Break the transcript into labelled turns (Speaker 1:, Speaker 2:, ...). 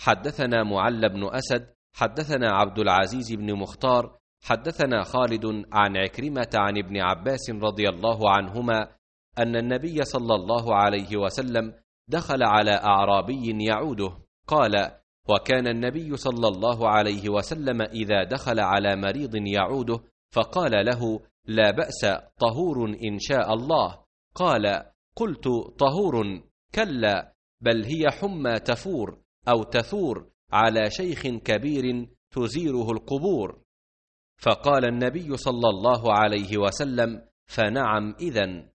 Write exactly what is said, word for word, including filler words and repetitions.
Speaker 1: حدثنا معل بن أسد حدثنا عبد العزيز بن مختار حدثنا خالد عن عكرمة عن ابن عباس رضي الله عنهما أن النبي صلى الله عليه وسلم دخل على أعرابي يعوده، قال: وكان النبي صلى الله عليه وسلم إذا دخل على مريض يعوده فقال له: لا بأس، طهور إن شاء الله. قال: قلت: طهور؟ كلا، بل هي حمى تفور أو تثور على شيخ كبير تزيره القبور. فقال النبي صلى الله عليه وسلم: فنعم إذن.